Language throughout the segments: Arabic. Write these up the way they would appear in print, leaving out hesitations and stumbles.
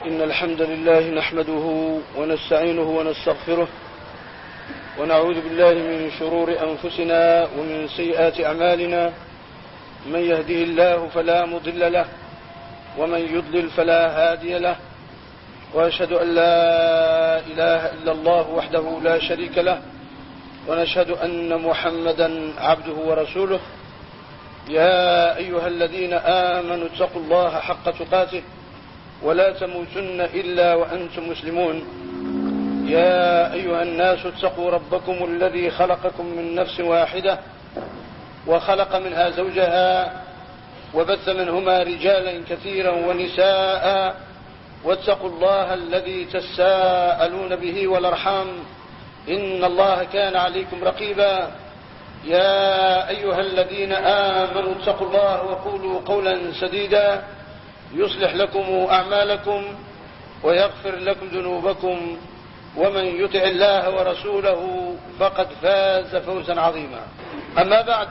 إن الحمد لله نحمده ونستعينه ونستغفره ونعوذ بالله من شرور أنفسنا ومن سيئات أعمالنا. من يهده الله فلا مضل له ومن يضلل فلا هادي له، وأشهد أن لا إله إلا الله وحده لا شريك له، ونشهد أن محمدا عبده ورسوله. يا أيها الذين آمنوا اتقوا الله حق تقاته ولا تموتن إلا وأنتم مسلمون. يا أيها الناس اتقوا ربكم الذي خلقكم من نفس واحدة وخلق منها زوجها وبث منهما رجالا كثيرا ونساء، واتقوا الله الذي تساءلون به والأرحام إن الله كان عليكم رقيبا. يا أيها الذين آمنوا اتقوا الله وقولوا قولا سديدا يصلح لكم أعمالكم ويغفر لكم ذنوبكم، ومن يطع الله ورسوله فقد فاز فوزا عظيما. أما بعد،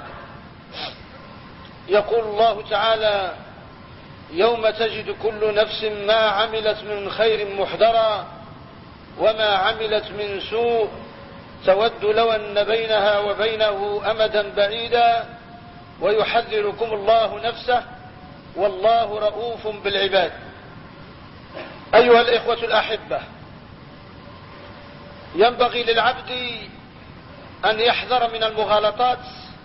يقول الله تعالى: يوم تجد كل نفس ما عملت من خير محضرا وما عملت من سوء تود لو أن بينها وبينه أمدا بعيدا ويحذركم الله نفسه والله رؤوف بالعباد. أيها الإخوة الأحبة، ينبغي للعبد أن يحذر من المغالطات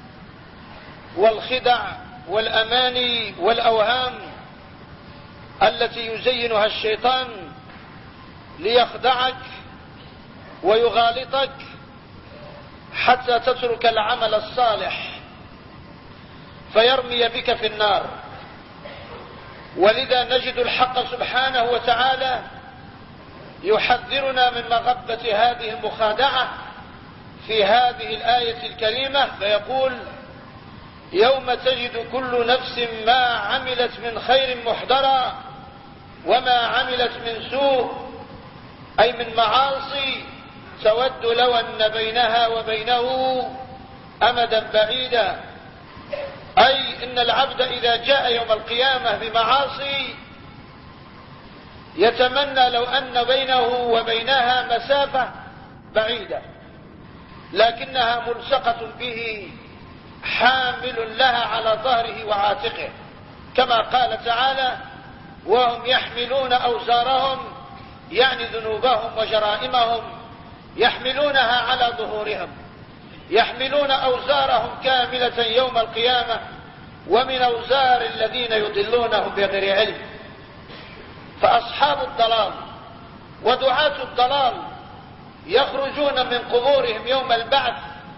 والخدع والأماني والأوهام التي يزينها الشيطان ليخدعك ويغالطك حتى تترك العمل الصالح فيرمي بك في النار. ولذا نجد الحق سبحانه وتعالى يحذرنا من مغبة هذه المخادعة في هذه الآية الكريمة، فيقول: يوم تجد كل نفس ما عملت من خير محضرا وما عملت من سوء، أي من معاصي، تود لو أن بينها وبينه أمدا بعيدا. أي إن العبد إذا جاء يوم القيامة بمعاصي يتمنى لو أن بينه وبينها مسافة بعيدة، لكنها ملصقة به، حامل لها على ظهره وعاتقه، كما قال تعالى: وهم يحملون أوزارهم، يعني ذنوبهم وجرائمهم، يحملونها على ظهورهم، يحملون أوزارهم كاملة يوم القيامة ومن أوزار الذين يضلونهم بغير علم. فأصحاب الضلال ودعاة الضلال يخرجون من قبورهم يوم البعث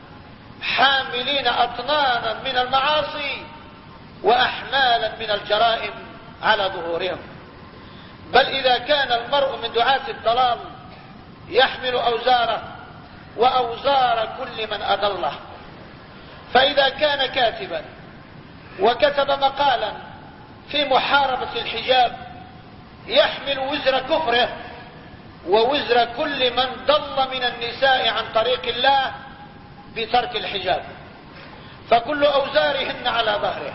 حاملين أطنانا من المعاصي وأحمالا من الجرائم على ظهورهم. بل إذا كان المرء من دعاة الضلال يحمل أوزاره وأوزار كل من أضله، فإذا كان كاتبا وكتب مقالا في محاربة الحجاب يحمل وزر كفره ووزر كل من ضل من النساء عن طريق الله بترك الحجاب، فكل أوزارهن على ظهره.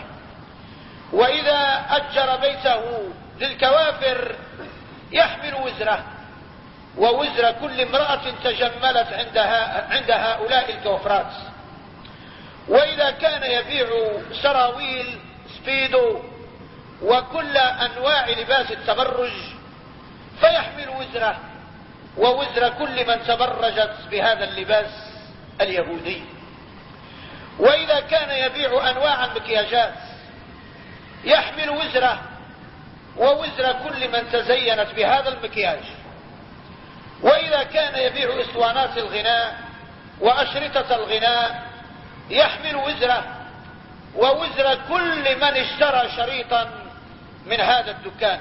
وإذا أجر بيته للكوافر يحمل وزره ووزر كل امرأة تجملت عند هؤلاء الكوفرات. وإذا كان يبيع سراويل سبيدو وكل أنواع لباس التبرج فيحمل وزره ووزر كل من تبرجت بهذا اللباس اليهودي. وإذا كان يبيع أنواع المكياجات يحمل وزره ووزر كل من تزينت بهذا المكياج. وإذا كان يبيع اسطوانات الغناء وأشرطة الغناء يحمل وزره ووزر كل من اشترى شريطا من هذا الدكان.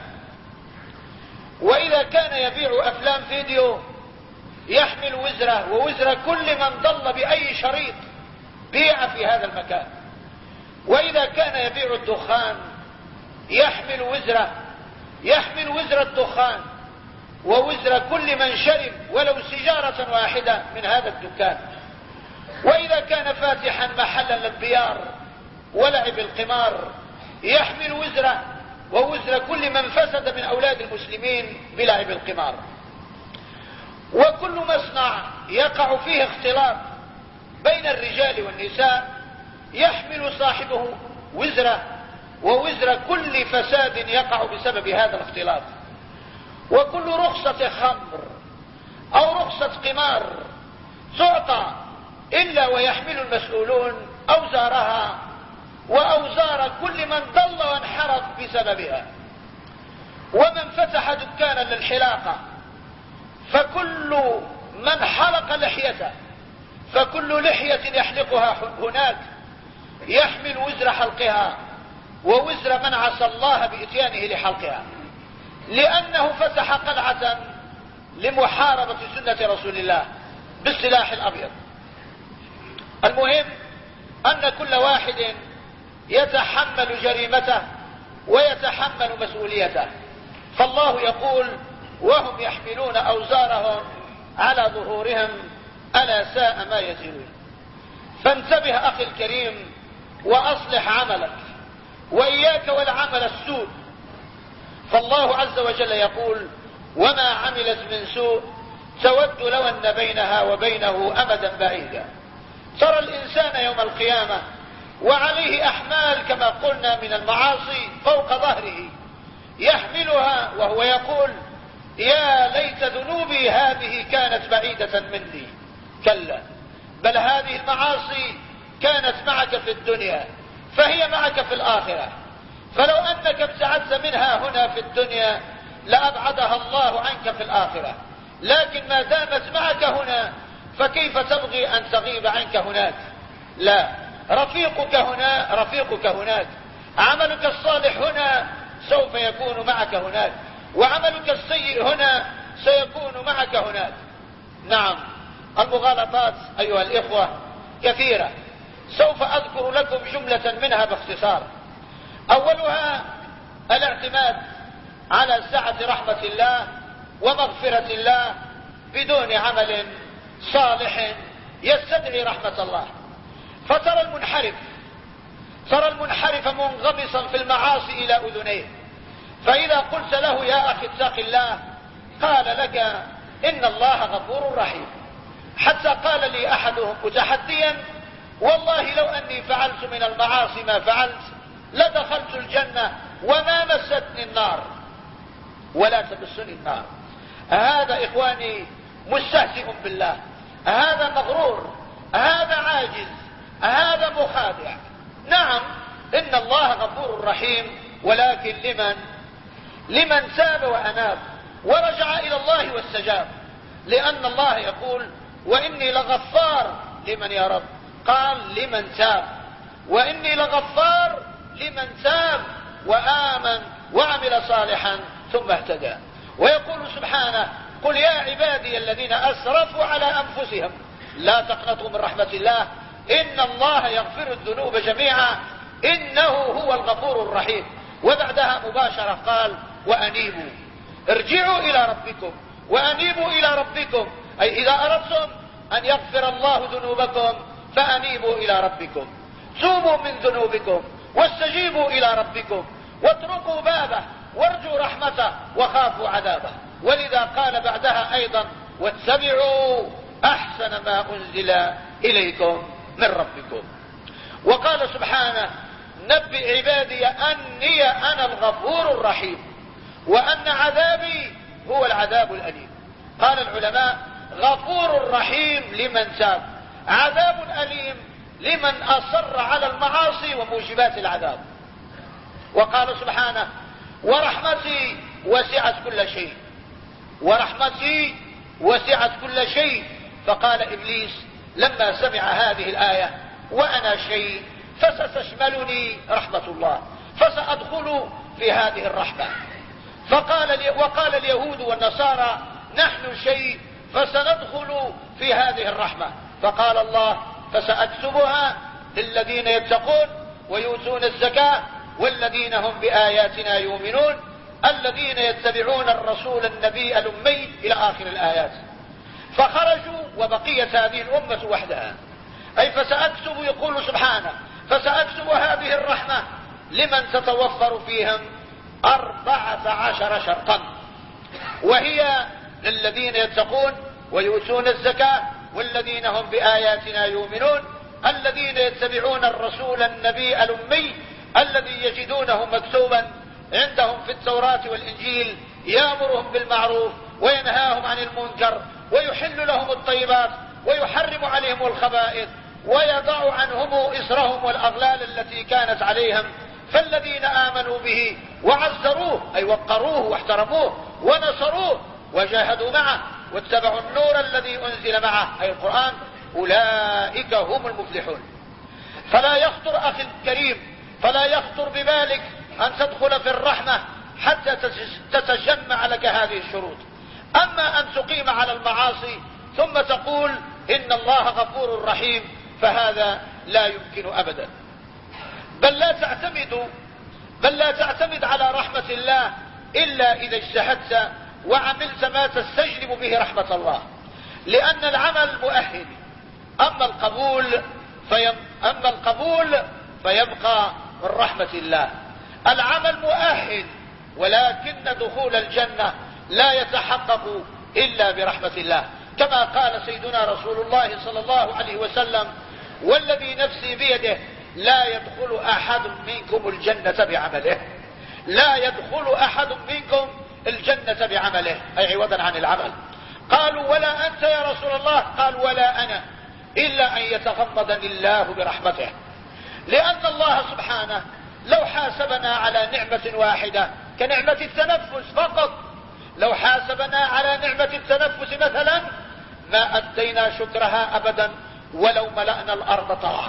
وإذا كان يبيع أفلام فيديو يحمل وزره ووزر كل من ضل بأي شريط بيع في هذا المكان. وإذا كان يبيع الدخان يحمل وزر الدخان ووزر كل من شرب ولو سيجارة واحدة من هذا الدكان. وإذا كان فاتحا محلا للبيار ولعب القمار يحمل وزره ووزر كل من فسد من أولاد المسلمين بلعب القمار. وكل مصنع يقع فيه اختلاط بين الرجال والنساء يحمل صاحبه وزره ووزر كل فساد يقع بسبب هذا الاختلاط. وكل رخصة خمر أو رخصة قمار تعطى إلا ويحمل المسؤولون أوزارها وأوزار كل من ضل وانحرف بسببها. ومن فتح دكانا للحلاقة فكل من حلق لحيته فكل لحية يحلقها هناك يحمل وزر حلقها ووزر من عصى الله بإتيانه لحلقها، لأنه فتح قلعة لمحاربة سنة رسول الله بالسلاح الأبيض. المهم أن كل واحد يتحمل جريمته ويتحمل مسؤوليته. فالله يقول وهم يحملون أوزارهم على ظهورهم ألا ساء ما يزرون. فانتبه أخي الكريم وأصلح عملك وإياك والعمل السوء. فالله عز وجل يقول وما عملت من سوء تود لو أن بينها وبينه أمدا بعيدا. ترى الإنسان يوم القيامة وعليه أحمال كما قلنا من المعاصي فوق ظهره يحملها وهو يقول يا ليت ذنوبي هذه كانت بعيدة مني. كلا، بل هذه المعاصي كانت معك في الدنيا فهي معك في الآخرة. فلو أنك ابتعدت منها هنا في الدنيا لأبعدها الله عنك في الآخرة، لكن ما دامت معك هنا فكيف تبغي أن تغيب عنك هناك؟ لا، رفيقك هنا رفيقك هناك. عملك الصالح هنا سوف يكون معك هناك، وعملك السيء هنا سيكون معك هناك. نعم، المغالطات أيها الإخوة كثيرة، سوف أذكر لكم جملة منها باختصار. أولها الاعتماد على سعة رحمة الله ومغفرة الله بدون عمل صالح يستدعي رحمة الله. فترى المنحرف منغمسا في المعاصي إلى أذنيه، فإذا قلت له يا أخي اتق الله قال لك إن الله غفور رحيم. حتى قال لي أحدهم متحديا والله لو أني فعلت من المعاصي ما فعلت لدخلت الجنة وما مستني النار ولا تمسني النار. هذا إخواني مستهزئ بالله، هذا مغرور، هذا عاجز، هذا مخادع. نعم إن الله غفور رحيم، ولكن لمن تاب وأناب ورجع إلى الله واستجاب. لأن الله يقول وإني لغفار لمن يا رب، قال لمن تاب، وإني لغفار لمن تاب وآمن وعمل صالحا ثم اهتدى. ويقول سبحانه قل يا عبادي الذين أسرفوا على أنفسهم لا تقنطوا من رحمة الله إن الله يغفر الذنوب جميعا إنه هو الغفور الرحيم. وبعدها مباشرة قال وأنيبوا، ارجعوا إلى ربكم وأنيبوا إلى ربكم، أي إذا أردتم أن يغفر الله ذنوبكم فأنيبوا إلى ربكم، توبوا من ذنوبكم واستجيبوا إلى ربكم واتركوا بابه وارجوا رحمته وخافوا عذابه. ولذا قال بعدها أيضا واتبعوا أحسن ما أنزل إليكم من ربكم. وقال سبحانه نبئ عبادي أني أنا الغفور الرحيم وأن عذابي هو العذاب الأليم. قال العلماء غفور رحيم لمن تاب، عذاب أليم لمن أصر على المعاصي وموجبات العذاب. وقال سبحانه ورحمتي وسعت كل شيء، ورحمتي وسعت كل شيء. فقال إبليس لما سمع هذه الآية وأنا شيء فستشملني رحمة الله فسأدخل في هذه الرحمة. وقال اليهود والنصارى نحن شيء فسندخل في هذه الرحمة. فقال الله فسأكتبها للذين يتقون ويؤتون الزكاة والذين هم بآياتنا يؤمنون الذين يتبعون الرسول النبي الأمي إلى آخر الآيات. فخرجوا وبقيت هذه الأمة وحدها. أي فسأكتب، يقول سبحانه فسأكتب هذه الرحمة لمن تتوفر فيهم 14 شرطا، وهي للذين يتقون ويؤتون الزكاة والذين هم بآياتنا يؤمنون، الذين يتبعون الرسول النبي الأمي الذي يجدونه مكتوبا عندهم في التوراة والإنجيل، يأمرهم بالمعروف وينهاهم عن المنكر ويحل لهم الطيبات ويحرم عليهم الخبائث ويضع عنهم إسرهم والأغلال التي كانت عليهم. فالذين آمنوا به وعزروه أي وقروه واحترموه ونصروه وجاهدوا معه واتبعوا النور الذي أنزل معه أي القرآن، أولئك هم المفلحون. فلا يخطر أخي الكريم، فلا يخطر ببالك أن تدخل في الرحمة حتى تتجمع لك هذه الشروط. أما أن تقيم على المعاصي ثم تقول إن الله غفور رحيم فهذا لا يمكن أبدا. بل لا تعتمد على رحمة الله إلا إذا اجتهدت وعملت ما تستجلب به رحمة الله، لأن العمل مؤهل. أما القبول فيبقى من رحمة الله. العمل مؤهل، ولكن دخول الجنة لا يتحقق إلا برحمة الله، كما قال سيدنا رسول الله صلى الله عليه وسلم: والذي نفسي بيده لا يدخل أحد منكم الجنة بعمله. لا يدخل أحد منكم الجنة بعمله أي عوضا عن العمل. قالوا: ولا أنت يا رسول الله؟ قال: ولا أنا، إلا أن يتغمدني الله برحمته. لأن الله سبحانه لو حاسبنا على نعمة واحدة كنعمة التنفس فقط، لو حاسبنا على نعمة التنفس مثلا ما أدينا شكرها أبدا ولو ملأنا الأرض طاعة.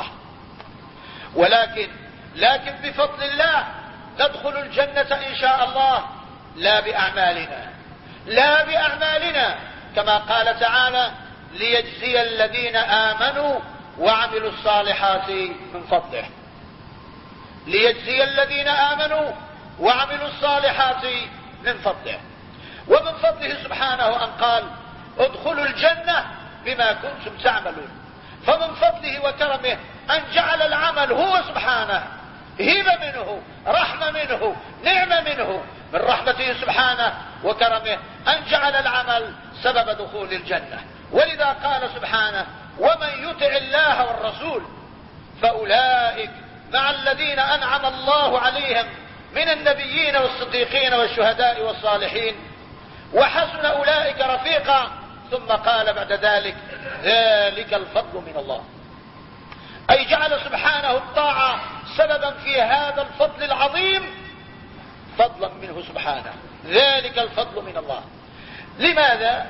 لكن بفضل الله ندخل الجنة إن شاء الله لا بأعمالنا كما قال تعالى: ليجزي الذين آمنوا وعملوا الصالحات من فضله. ليجزي الذين آمنوا وعملوا الصالحات من فضله. ومن فضله سبحانه أن قال: ادخلوا الجنة بما كنتم تعملون. فمن فضله وكرمه أن جعل العمل هو سبحانه هبة منه، رحمة منه، نعمة منه، من رحمته سبحانه وكرمه أن جعل العمل سبب دخول الجنة. ولذا قال سبحانه: ومن يطع الله والرسول فأولئك مع الذين أنعم الله عليهم من النبيين والصديقين والشهداء والصالحين وحسن أولئك رفيقا. ثم قال بعد ذلك: ذلك الفضل من الله. أي جعل سبحانه الطاعة سببا في هذا الفضل العظيم، فضلا منه سبحانه. ذلك الفضل من الله. لماذا؟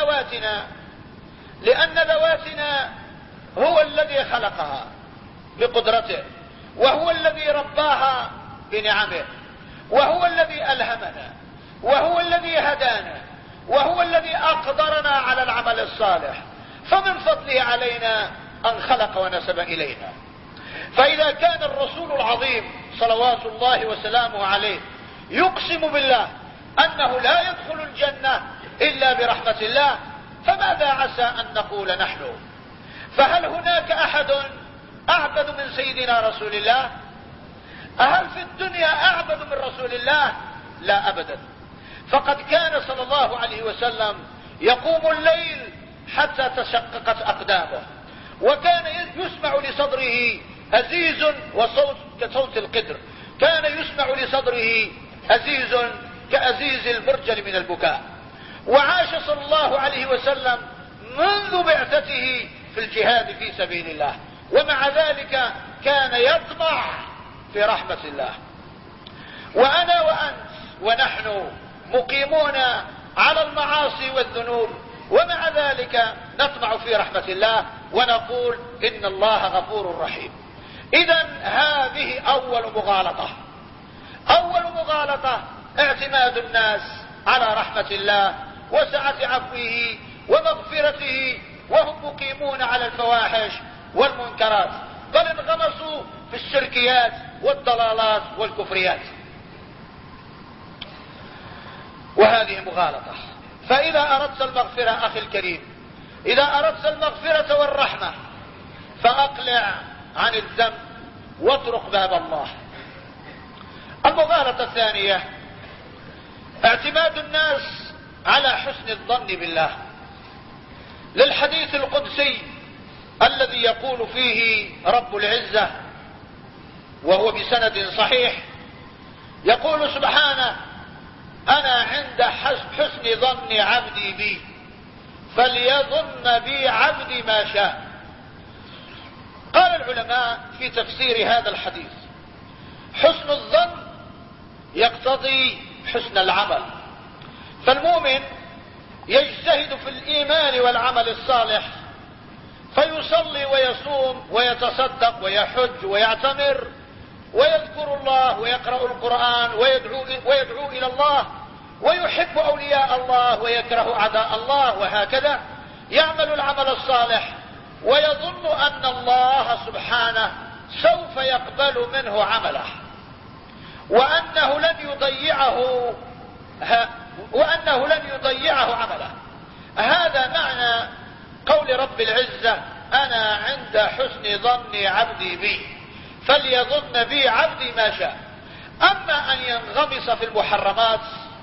لأن ذواتنا هو الذي خلقها بقدرته، وهو الذي رباها بنعمه، وهو الذي ألهمنا، وهو الذي هدانا، وهو الذي أقدرنا على العمل الصالح. فمن فضله علينا أن خلق ونسب إلينا. فإذا كان الرسول العظيم صلوات الله وسلامه عليه يقسم بالله أنه لا يدخل الجنة إلا برحمة الله، فماذا عسى أن نقول نحن؟ فهل هناك أحد أعبد من سيدنا رسول الله؟ هل في الدنيا أعبد من رسول الله؟ لا أبدا. فقد كان صلى الله عليه وسلم يقوم الليل حتى تشققت أقدامه، وكان يسمع لصدره هزيز وصوت كصوت القدر، كان يسمع لصدره هزيز كأزيز المرجل من البكاء. وعاش صلى الله عليه وسلم منذ بعثته في الجهاد في سبيل الله، ومع ذلك كان يطمع في رحمة الله. وأنا وأنت ونحن مقيمون على المعاصي والذنوب، ومع ذلك نطمع في رحمة الله ونقول إن الله غفور رحيم. إذن هذه أول مغالطة اعتماد الناس على رحمة الله وسعة عفوه ومغفرته وهم مقيمون على الفواحش والمنكرات، بل انغمسوا في الشركيات والضلالات والكفريات، وهذه مغالطة. فإذا أردت المغفرة أخي الكريم، إذا أردت المغفرة والرحمة فأقلع عن الذنب واترك باب الله. المغالطة الثانية اعتماد الناس على حسن الظن بالله، للحديث القدسي الذي يقول فيه رب العزة وهو بسند صحيح، يقول سبحانه: أنا عند حسن ظن عبدي بي فليظن بي عبدي ما شاء. قال العلماء في تفسير هذا الحديث: حسن الظن يقتضي حسن العمل، فالمؤمن يجتهد في الإيمان والعمل الصالح، فيصلي ويصوم ويتصدق ويحج ويعتمر ويذكر الله ويقرأ القرآن ويدعو إلى الله ويحب أولياء الله ويكره أعداء الله، وهكذا يعمل العمل الصالح ويظن أن الله سبحانه سوف يقبل منه عمله وأنه لن يضيعه عمله. هذا معنى قول رب العزة: أنا عند حسن ظن عبدي بي فليظن بي عبدي ما شاء. أما أن ينغمس في المحرمات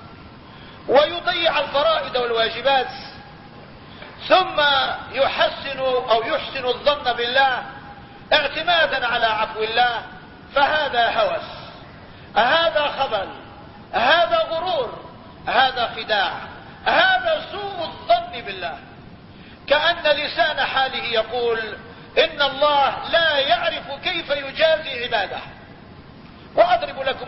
ويضيع الفرائض والواجبات ثم يحسن الظن بالله اعتمادا على عفو الله، فهذا هوس، هذا خبل، هذا غرور، هذا خداع، هذا سوء الظن بالله. كأن لسان حاله يقول إن الله لا يعرف كيف يجازي عباده. وأضرب لكم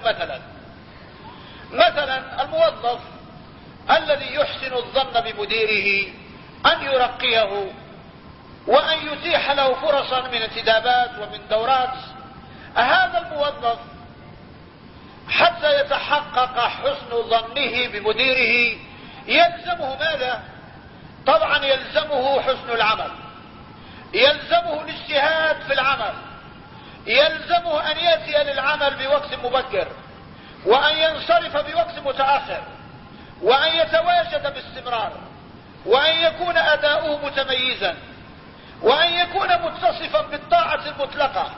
مثلا الموظف الذي يحسن الظن بمديره أن يرقيه وأن يتيح له فرصا من انتدابات ومن دورات، هذا الموظف حتى يتحقق حسن ظنه بمديره يلزمه ماذا؟ طبعا يلزمه حسن العمل، يلزمه الاجتهاد في العمل، يلزمه أن يأتي للعمل بوقت مبكر وأن ينصرف بوقت متأخر وأن يتواجد باستمرار وأن يكون أداؤه متميزا وأن يكون متصفا بالطاعة المطلقة،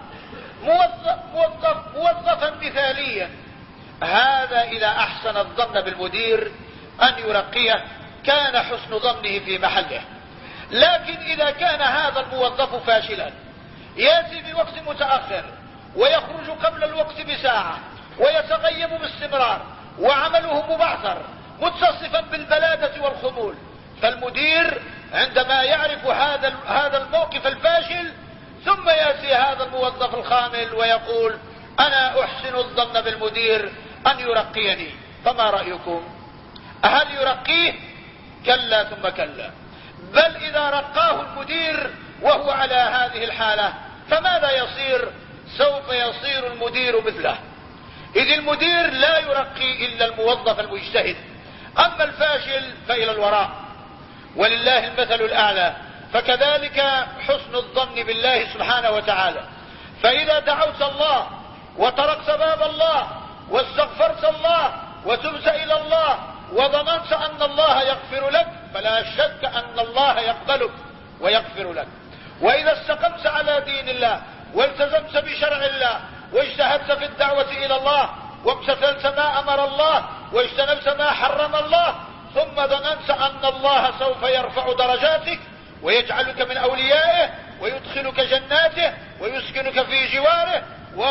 موظفا مثاليا. هذا إذا أحسن الظن بالمدير أن يرقيه كان حسن ظنه في محله. لكن إذا كان هذا الموظف فاشلا يأتي بوقت متأخر ويخرج قبل الوقت بساعة ويتغيب باستمرار وعمله مبعثر متصفا بالبلادة والخمول، فالمدير عندما يعرف هذا الموقف الفاشل ثم يأتي هذا الموظف الخامل ويقول: أنا أحسن الظن بالمدير أن يرقيني. فما رأيكم؟ هل يرقيه؟ كلا ثم كلا. بل إذا رقاه المدير وهو على هذه الحالة فماذا يصير؟ سوف يصير المدير مثله، إذ المدير لا يرقي إلا الموظف المجتهد، أما الفاشل فإلى الوراء، ولله المثل الأعلى. فكذلك حسن الظن بالله سبحانه وتعالى، فإذا دعوت الله وتركت باب الله واستغفرت الله وتبت إلى الله وظننت أن الله يغفر لك فلا شك أن الله يقبلك ويغفر لك. وإذا استقمت على دين الله والتزمت بشرع الله واجتهدت في الدعوة إلى الله وامتثلت ما أمر الله واجتنبت ما حرم الله ثم ظننت أن الله سوف يرفع درجاتك ويجعلك من أوليائه ويدخلك جناته ويسكنك في جواره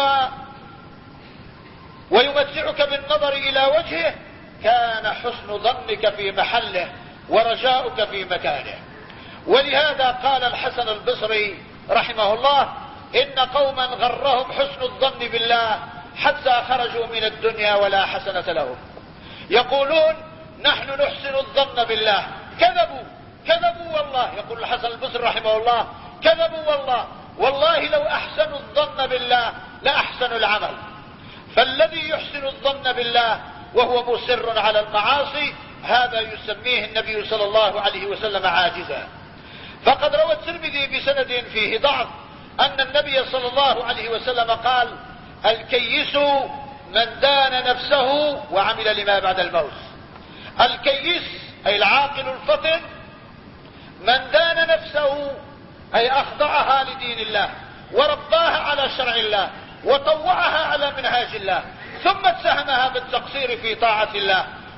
ويمتعك بالنظر إلى وجهه، كان حسن ظنك في محله ورجاؤك في مكانه. ولهذا قال الحسن البصري رحمه الله: إن قوما غرهم حسن الظن بالله حتى خرجوا من الدنيا ولا حسنة لهم. يقولون: نحن نحسن الظن بالله. كذبوا والله. يقول الحسن البصري رحمه الله: كذبوا والله لو أحسنوا الظن بالله لأحسنوا العمل. فالذي يحسن الظن بالله وهو مصر على المعاصي هذا يسميه النبي صلى الله عليه وسلم عاجزا. فقد روى الترمذي بسند فيه ضعف أن النبي صلى الله عليه وسلم قال: الكيس من دان نفسه وعمل لما بعد الموت. الكيس أي العاقل الفطن، من دان نفسه أي أخضعها لدين الله ورباها على شرع الله وطوعها على منهاج الله ثم اتهمها بالتقصير في طاعة الله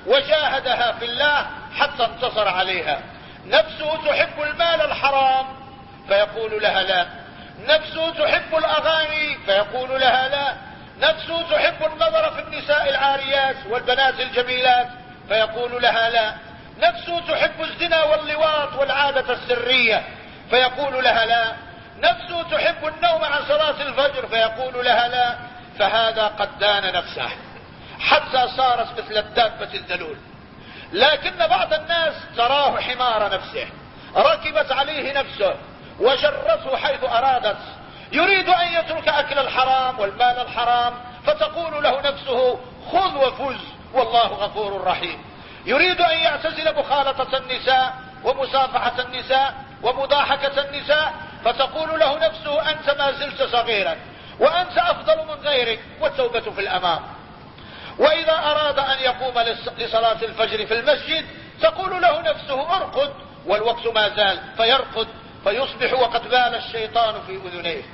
وجاهدها في الله حتى انتصر عليها. نفسه تحب المال الحرام فيقول لها لا. نفسه تحب الأغاني فيقول لها لا. نفسه تحب النظر في النساء العاريات والبنات الجميلات فيقول لها لا. نفسه تحب الزنا واللواط والعادة السرية فيقول لها لا. نفسه تحب النوم عن صلاة الفجر فيقول لها لا. فهذا قد دان نفسه حتى صارت مثل الدابة الذلول. لكن بعض الناس تراه حمار نفسه، ركبت عليه نفسه وجرته حيث أرادت، يريد أن يترك أكل الحرام والمال الحرام فتقول له نفسه خذ وفز والله غفور رحيم. يريد أن يعتزل مخالطة النساء ومصافحة النساء ومضاحكة النساء فتقول له نفسه أنت ما زلت صغيرا وأنت أفضل من غيرك والتوبة في الأمام. وإذا أراد أن يقوم لصلاة الفجر في المسجد تقول له نفسه ارقد والوقت ما زال، فيرقد فيصبح وقد بال الشيطان في أذنيه.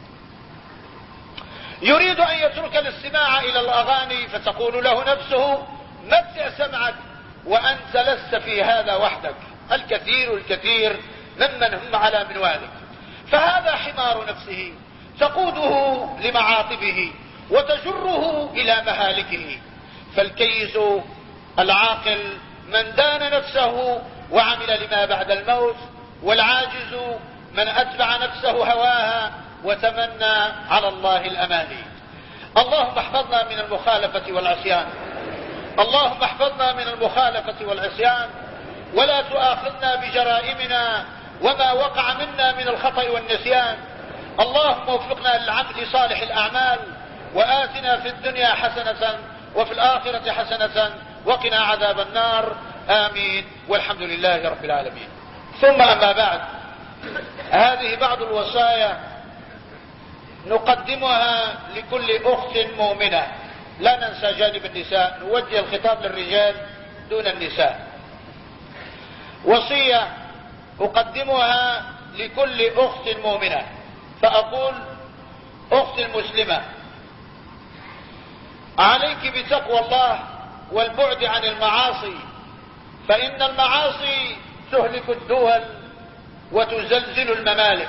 يريد أن يترك الاستماع إلى الأغاني فتقول له نفسه متع سمعك وأنت لست في هذا وحدك، الكثير ممن هم على منوالك. فهذا حمار نفسه تقوده لمعاطبه وتجره إلى مهالكه. فالكيس العاقل من دان نفسه وعمل لما بعد الموت، والعاجز من أتبع نفسه هواها وتمنى على الله الأماني. اللهم احفظنا من المخالفة والعصيان، اللهم احفظنا من المخالفة والعصيان، ولا تؤاخذنا بجرائمنا وما وقع منا من الخطأ والنسيان. اللهم وفقنا للعمل صالح الأعمال، وآتنا في الدنيا حسنة وفي الآخرة حسنة وقنا عذاب النار. آمين والحمد لله رب العالمين. ثم أما بعد، هذه بعض الوصايا نقدمها لكل أخت مؤمنة، لا ننسى جانب النساء، نوجه الخطاب للرجال دون النساء. وصية أقدمها لكل أخت مؤمنة، فأقول أخت المسلمة عليك بتقوى الله والبعد عن المعاصي، فإن المعاصي تهلك الدول وتزلزل الممالك.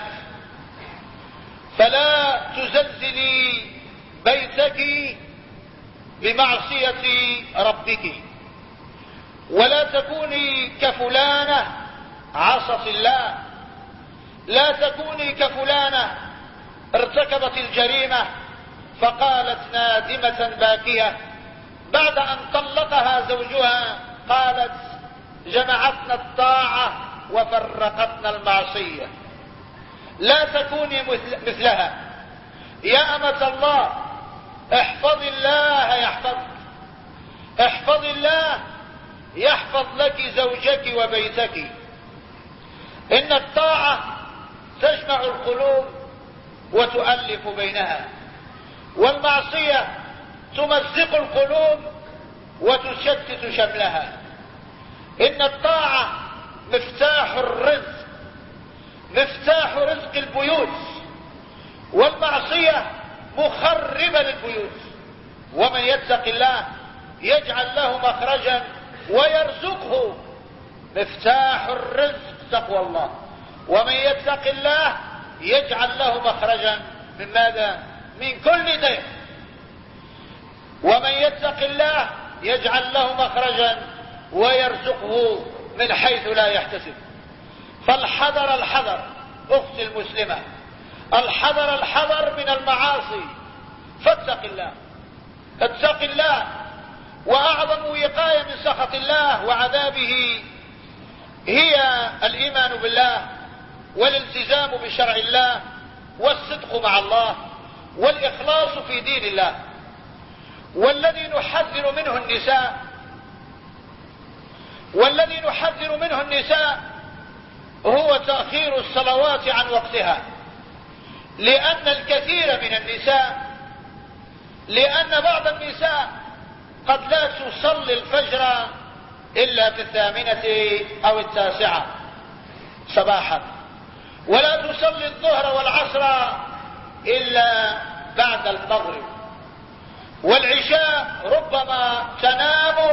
فلا تزلزلي بيتك بمعصية ربك، ولا تكوني كفلانة عصت الله، لا تكوني كفلانة ارتكبت الجريمة فقالت نادمة باكية بعد أن طلقها زوجها، قالت جمعتنا الطاعة وفرقتنا المعصية. لا تكوني مثلها. يا أمة الله، احفظ الله يحفظك، احفظ الله يحفظ لك زوجك وبيتك. إن الطاعة تجمع القلوب وتؤلف بينها، والمعصية تمزق القلوب وتشتت شملها. إن الطاعة مفتاح الرزق، مفتاح رزق البيوت، والمعصية مخربة للبيوت. ومن يتق الله يجعل له مخرجا ويرزقه. مفتاح الرزق تقوى الله. ومن يتق الله يجعل له مخرجا من ماذا؟ من كل ضيق. ومن يتق الله يجعل له مخرجا ويرزقه من حيث لا يحتسب. فالحذر الحذر أختي المسلمة، الحذر الحذر من المعاصي، فاتق الله، اتق الله. وأعظم وقاية من سخط الله وعذابه هي الإيمان بالله والالتزام بشرع الله والصدق مع الله والإخلاص في دين الله. والذي نحذر منه النساء هو تأخير الصلوات عن وقتها، لأن بعض النساء قد لا تصلي الفجر إلا في 8 أو 9 صباحا، ولا تصلي الظهر والعصر إلا بعد المغرب، والعشاء ربما تنام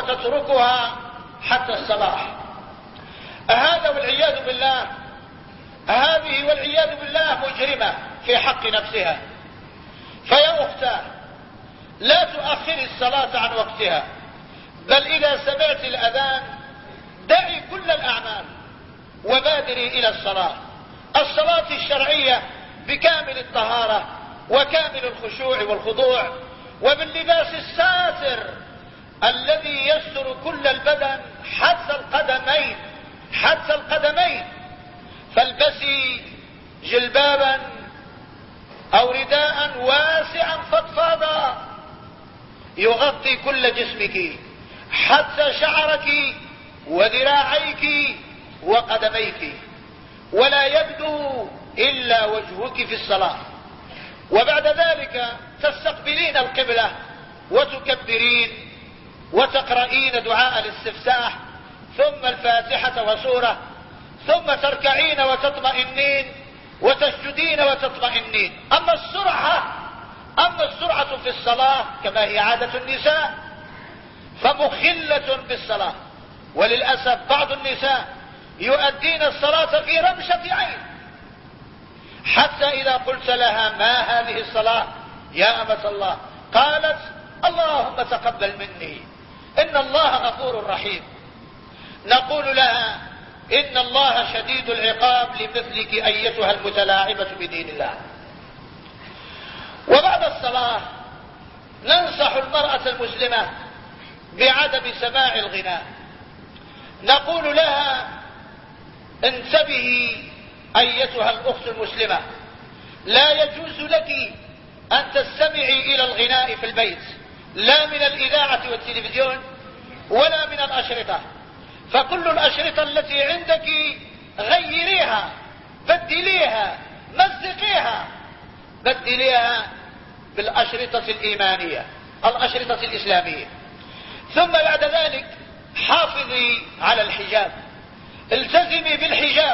وتتركها حتى الصباح. هذا والعياذ بالله، هذه والعياذ بالله مجرمة في حق نفسها. فيا أختاه، لا تؤخري الصلاة عن وقتها، بل إذا سمعت الأذان دعي كل الأعمال وبادري إلى الصلاة. الصلاة الشرعية بكامل الطهارة وكامل الخشوع والخضوع، وباللباس الساتر الذي يستر كل البدن حتى القدمين، حتى القدمين. فالبسي جلبابا أو رداء واسعا فضفاضا يغطي كل جسمك حتى شعرك وذراعيك وقدميك، ولا يبدو إلا وجهك في الصلاة. وبعد ذلك تستقبلين القبلة وتكبرين وتقرؤين دعاء الاستفتاح ثم الفاتحة وسورة، ثم تركعين وتطمئنين وتسجدين وتطمئنين. أما السرعة في الصلاة كما هي عادة النساء فمخلة بالصلاة. وللأسف بعض النساء يؤدين الصلاة في رمشة عين، حتى إذا قلت لها ما هذه الصلاة يا أمة الله قالت اللهم تقبل مني إن الله غفور رحيم. نقول لها إن الله شديد العقاب لمثلك أيتها المتلاعبة بدين الله. وبعد الصلاة ننصح المرأة المسلمة بعدم سماع الغناء. نقول لها انتبهي أيتها الأخت المسلمة، لا يجوز لك أن تستمعي إلى الغناء في البيت، لا من الإذاعة والتلفزيون ولا من الأشرطة. فكل الأشرطة التي عندك غيريها، بدليها، مزقيها، بدليها بالأشرطة الإيمانية، الأشرطة الإسلامية. ثم بعد ذلك حافظي على الحجاب، التزمي بالحجاب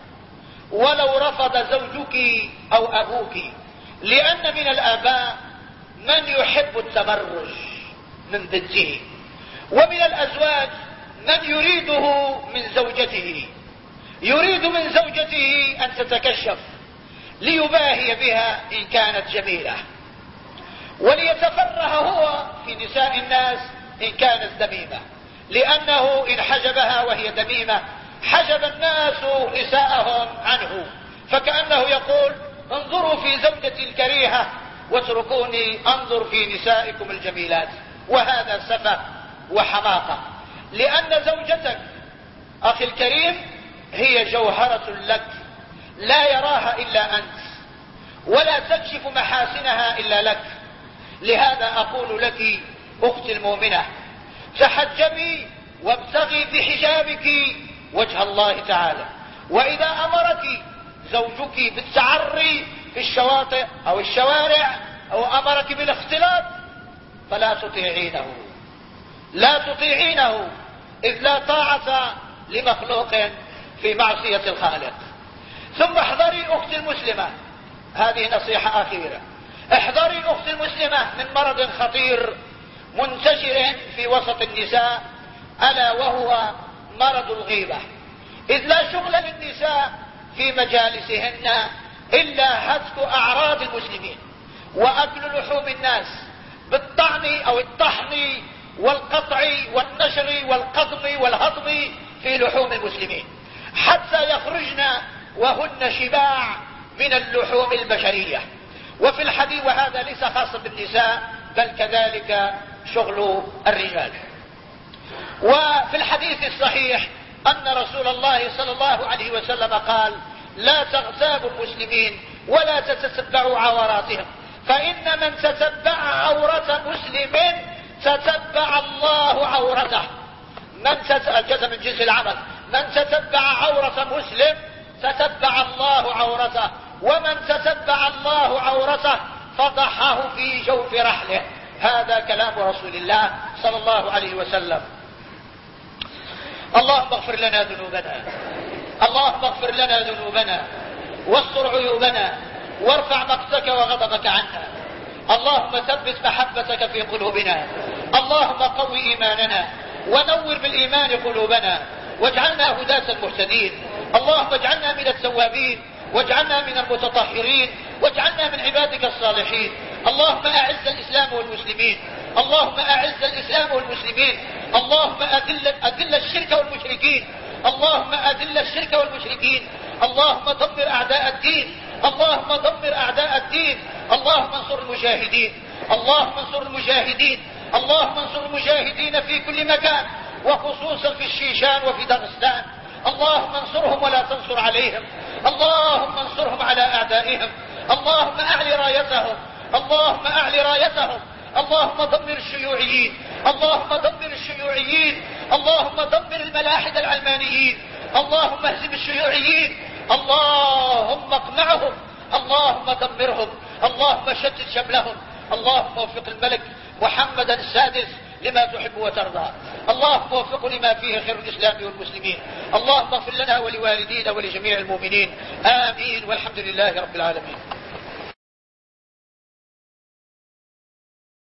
ولو رفض زوجك أو أبوك، لأن من الآباء من يحب التبرج من بنته، ومن الأزواج من يريده من زوجته، يريد من زوجته أن تتكشف ليباهي بها إن كانت جميلة، وليتفرح هو في نساء الناس إن كانت دميمة، لأنه إن حجبها وهي دميمة حجب الناس نساءهم عنه، فكأنه يقول انظروا في زوجتي الكريهة واتركوني انظر في نسائكم الجميلات. وهذا سفه وحماقة، لأن زوجتك أخي الكريم هي جوهرة لك لا يراها إلا أنت، ولا تكشف محاسنها إلا لك. لهذا أقول لك أختي المؤمنة تحجبي وابتغي بحجابك وجه الله تعالى. وإذا أمرك زوجك بالتعري في الشواطئ أو الشوارع أو أمرك بالاختلاط فلا تطيعينه، لا تطيعينه، إذ لا طاعة لمخلوق في معصية الخالق. ثم احذري أختي المسلمة، هذه نصيحة أخيرة، احذري أختي المسلمة من مرض خطير منتشر في وسط النساء، ألا وهو مرض الغيبة. إذ لا شغل للنساء في مجالسهن إلا هتك أعراض المسلمين وأكل لحوم الناس بالطعن أو الطحن والقطع والنشر والقضم والهضم في لحوم المسلمين، حتى يخرجن وهن شباع من اللحوم البشرية. وفي الحديث، وهذا ليس خاصا بالنساء بل كذلك شغل الرجال. وفي الحديث الصحيح أن رسول الله صلى الله عليه وسلم قال لا تغتابوا المسلمين ولا تتتبعوا عوراتهم، فإن من تتبع عورة مسلم تتبع الله عورته. الجزم من جنس العمل، من تتبع عورة مسلم تتبع الله عورته، ومن تتبع الله عورته فضحه في جوف رحله. هذا كلام رسول الله صلى الله عليه وسلم. اللهم اغفر لنا ذنوبنا، اللهم اغفر لنا ذنوبنا واستر عيوبنا وارفع مقتك وغضبك عنا. اللهم ثبت محبتك في قلوبنا، اللهم قو إيماننا، ونور بالإيمان قلوبنا، واجعلنا هداة مهتدين. اللهم اجعلنا من التوابين، واجعلنا من المتطهرين، واجعلنا من عبادك الصالحين. اللهم أعز الإسلام والمسلمين، اللهم أعز الإسلام والمسلمين. اللهم أذل الشرك والمشركين، اللهم أذل الشرك والمشركين. اللهم دمر أعداء الدين، اللهم دمر أعداء الدين. اللهم انصر المجاهدين، اللهم انصر المجاهدين، اللهم انصر المجاهدين في كل مكان، وخصوصا في الشيشان وفي دغستان. اللهم انصرهم ولا تنصر عليهم، اللهم انصرهم على أعدائهم. اللهم أعل رايتهم، اللهم أعل رايتهم. اللهم دمر الشيوعيين، اللهم دمر الشيوعيين، اللهم دمر الملاحد العلمانيين. اللهم اهزم الشيوعيين، اللهم اقمعهم، اللهم دمرهم، اللهم شتت شملهم. اللهم وفق الملك محمدا السادس لما تحب وترضى، اللهم وفقه لما فيه خير الإسلام والمسلمين. اللهم اغفر لنا ولوالدينا ولجميع المؤمنين، آمين، والحمد لله رب العالمين.